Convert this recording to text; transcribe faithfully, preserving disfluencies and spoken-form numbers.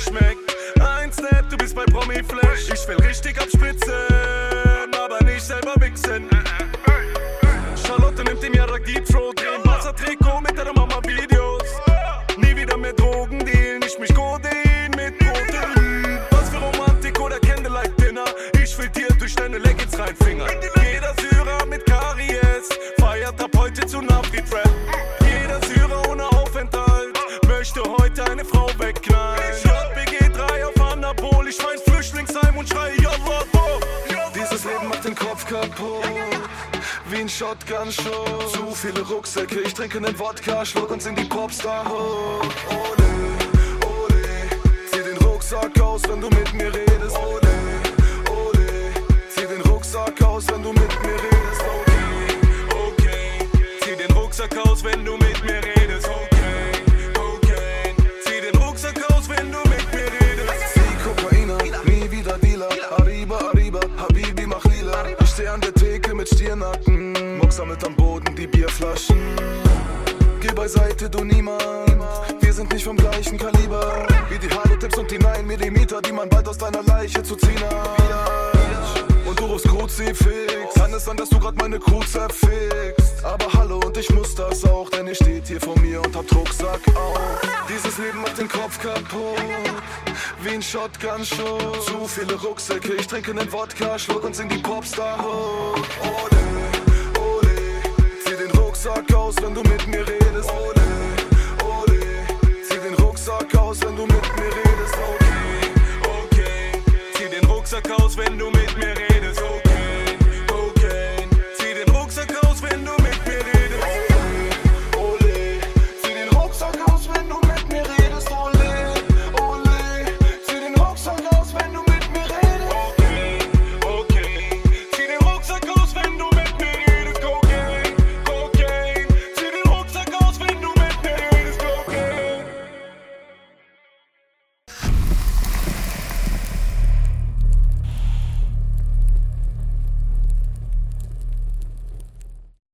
schmeckt. Ein Snap, du bist bei Promi-Flash. Ich will richtig abspitzen, aber nicht selber wichsen. Charlotte nimmt im Jarak Deep Throat, drehen Wassertrikot mit ihrer Mama Videos. Nie wieder mehr Drogen dealen, ich mich Codein mit Protein. Was für Romantik oder Candlelight Dinner, ich will dir durch deine Leggings reinfingern. Jeder Syrer mit Karies feiert ab heute zu Nafri-Trap. Jeder Syrer ohne Aufenthalt möchte heute eine Frau wegknallen. J B G drei auf Anabol, ich mein Flüchtlingsheim und schreie Jalla. Dieses Leben macht den Kopf kaputt, wie ein Shotgun-Show. Zu viele Rucksäcke, ich trinke nen Wodka, schluck und sing die Popstar hoch. Ole, ole, zieh den Rucksack aus, wenn du mit mir redest. Ole, ole, zieh den Rucksack aus, wenn du mit mir redest. Okay, okay, zieh den Rucksack aus, wenn du mit mir redest. Okay, okay, zieh den Rucksack aus, wenn du mit mir redest. Sie Kokainer, nie wieder Dealer. Arriba, Arriba, Habibi, mach lila. Ich steh an der Theke mit Stirnacken, Mock sammelt am Boden die Bierflaschen. Geh beiseite, du niemand, wir sind nicht vom gleichen Kaliber. Wie die Halo-Tipps und die neun Millimeter, die man bald aus deiner Leiche zu ziehen hat. Und du rufst Kruzifix, kann es sein, dass du grad meine Crew zerfickst? Aber hallo und ich muss das auch, denn ihr steht hier vor mir und habt Rucksack auf. Dieses Leben macht den Kopf kaputt, wie ein Shotgun-Show. Zu viele Rucksäcke, ich trinke nen Wodka, schluck und sing die Popstar hoch. Ole, ole, zieh den Rucksack aus, wenn du mit mir redest. Ole,